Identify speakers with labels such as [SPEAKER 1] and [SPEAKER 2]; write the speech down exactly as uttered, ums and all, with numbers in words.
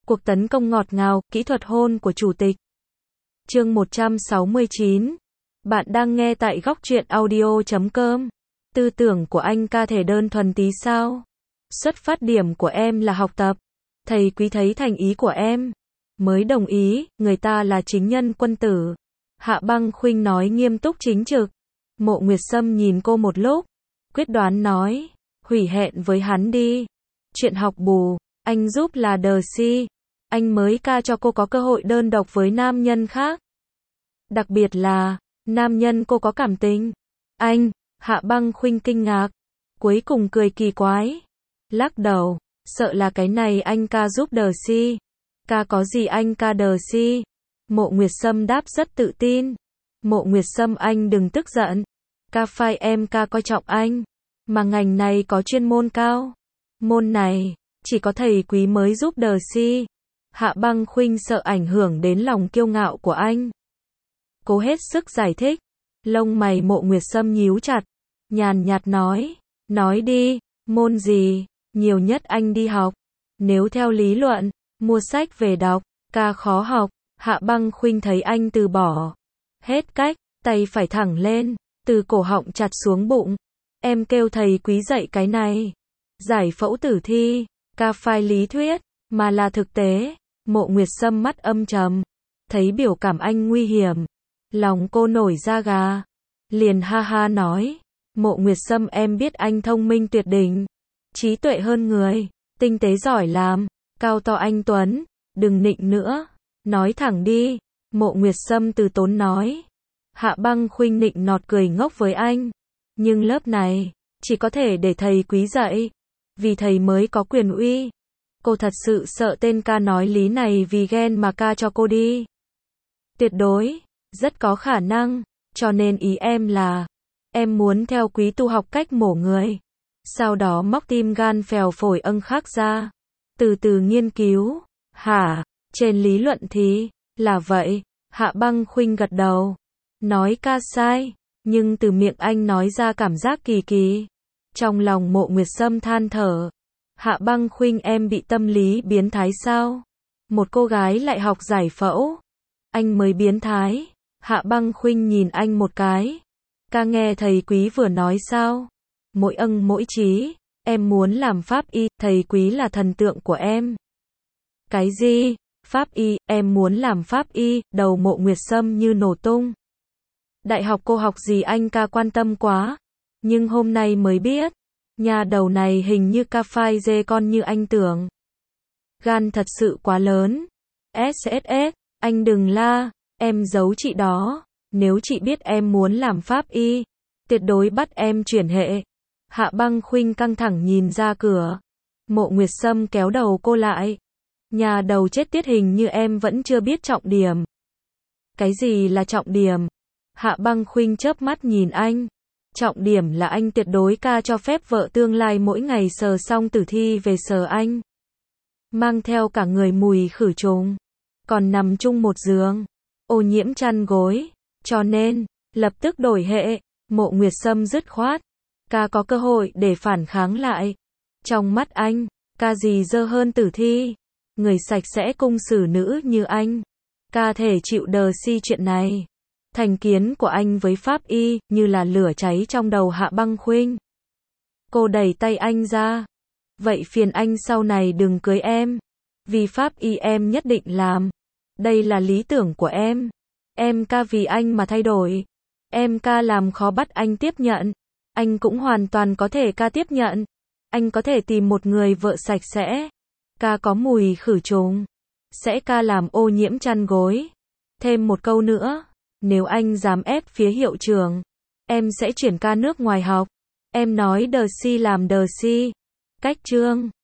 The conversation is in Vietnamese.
[SPEAKER 1] Cuộc tấn công ngọt ngào, kỹ thuật hôn của chủ tịch. Chương một trăm sáu mươi chín. Bạn đang nghe tại góc truyện audio chấm com. Tư tưởng của anh ca thể đơn thuần tí sao? Xuất phát điểm của em là học tập. Thầy quý thấy thành ý của em, mới đồng ý, người ta là chính nhân quân tử. Hạ Băng Khuynh nói nghiêm túc chính trực. Mộ Nguyệt Sâm nhìn cô một lúc, quyết đoán nói, hủy hẹn với hắn đi. Chuyện học bù, anh giúp là đờ si. Anh mới ca cho cô có cơ hội đơn độc với nam nhân khác. Đặc biệt là, nam nhân cô có cảm tình. Anh, Hạ Băng Khuynh kinh ngạc, cuối cùng cười kỳ quái. Lắc đầu, sợ là cái này anh ca giúp đờ si. Ca có gì anh ca đờ si? Mộ Nguyệt Sâm đáp rất tự tin. Mộ Nguyệt Sâm anh đừng tức giận. Ca phai em ca coi trọng anh. Mà ngành này có chuyên môn cao. Môn này, chỉ có thầy quý mới giúp đờ si. Hạ Băng Khuynh sợ ảnh hưởng đến lòng kiêu ngạo của anh. Cố hết sức giải thích. Lông mày Mộ Nguyệt Sâm nhíu chặt. Nhàn nhạt nói. Nói đi, môn gì, nhiều nhất anh đi học. Nếu theo lý luận, mua sách về đọc, ca khó học. Hạ Băng Khuynh thấy anh từ bỏ. Hết cách, tay phải thẳng lên, từ cổ họng chặt xuống bụng. Em kêu thầy quý dạy cái này. Giải phẫu tử thi, ca phai lý thuyết, mà là thực tế. Mộ Nguyệt Sâm mắt âm trầm. Thấy biểu cảm anh nguy hiểm. Lòng cô nổi da gà. Liền ha ha nói. Mộ Nguyệt Sâm em biết anh thông minh tuyệt đỉnh. Trí tuệ hơn người. Tinh tế giỏi làm. Cao to anh Tuấn. Đừng nịnh nữa. Nói thẳng đi. Mộ Nguyệt Sâm từ tốn nói. Hạ Băng Khuynh nịnh nọt cười ngốc với anh. Nhưng lớp này, chỉ có thể để thầy quý dạy. Vì thầy mới có quyền uy. Cô thật sự sợ tên ca nói lý này vì ghen mà ca cho cô đi. Tuyệt đối, rất có khả năng. Cho nên ý em là, em muốn theo quý tu học cách mổ người. Sau đó móc tim gan phèo phổi âng khác ra. Từ từ nghiên cứu. Hả? Trên lý luận thì, là vậy. Hạ Băng Khuynh gật đầu. Nói ca sai. Nhưng từ miệng anh nói ra cảm giác kỳ kỳ. Trong lòng Mộ Nguyệt Sâm than thở. Hạ Băng Khuynh em bị tâm lý biến thái sao? Một cô gái lại học giải phẫu. Anh mới biến thái. Hạ Băng Khuynh nhìn anh một cái. Ca nghe thầy quý vừa nói sao? Mỗi âng mỗi trí. Em muốn làm pháp y, thầy quý là thần tượng của em. Cái gì? Pháp y, em muốn làm pháp y, đầu Mộ Nguyệt Sâm như nổ tung. Đại học cô học gì anh ca quan tâm quá. Nhưng hôm nay mới biết. Nhà đầu này hình như ca phai dê con như anh tưởng. Gan thật sự quá lớn. ét ét ét, anh đừng la, em giấu chị đó. Nếu chị biết em muốn làm pháp y, tuyệt đối bắt em chuyển hệ. Hạ Băng Khuynh căng thẳng nhìn ra cửa. Mộ Nguyệt Sâm kéo đầu cô lại. Nhà đầu chết tiết hình như em vẫn chưa biết trọng điểm. Cái gì là trọng điểm? Hạ Băng Khuynh chớp mắt nhìn anh. Trọng điểm là anh tuyệt đối ca cho phép vợ tương lai mỗi ngày sờ xong tử thi về sờ anh. Mang theo cả người mùi khử trùng. Còn nằm chung một giường. Ô nhiễm chăn gối. Cho nên, lập tức đổi hệ. Mộ Nguyệt Sâm dứt khoát. Ca có cơ hội để phản kháng lại. Trong mắt anh, ca gì dơ hơn tử thi. Người sạch sẽ cung xử nữ như anh. Ca thể chịu đờ si chuyện này. Thành kiến của anh với pháp y, như là lửa cháy trong đầu Hạ Băng Khuynh. Cô đẩy tay anh ra. Vậy phiền anh sau này đừng cưới em. Vì pháp y em nhất định làm. Đây là lý tưởng của em. Em ca vì anh mà thay đổi. Em ca làm khó bắt anh tiếp nhận. Anh cũng hoàn toàn có thể ca tiếp nhận. Anh có thể tìm một người vợ sạch sẽ. Ca có mùi khử trùng. Sẽ ca làm ô nhiễm chăn gối. Thêm một câu nữa. Nếu anh dám ép phía hiệu trưởng, em sẽ chuyển ca nước ngoài học. Em nói đờ si làm đờ si. Cách chương.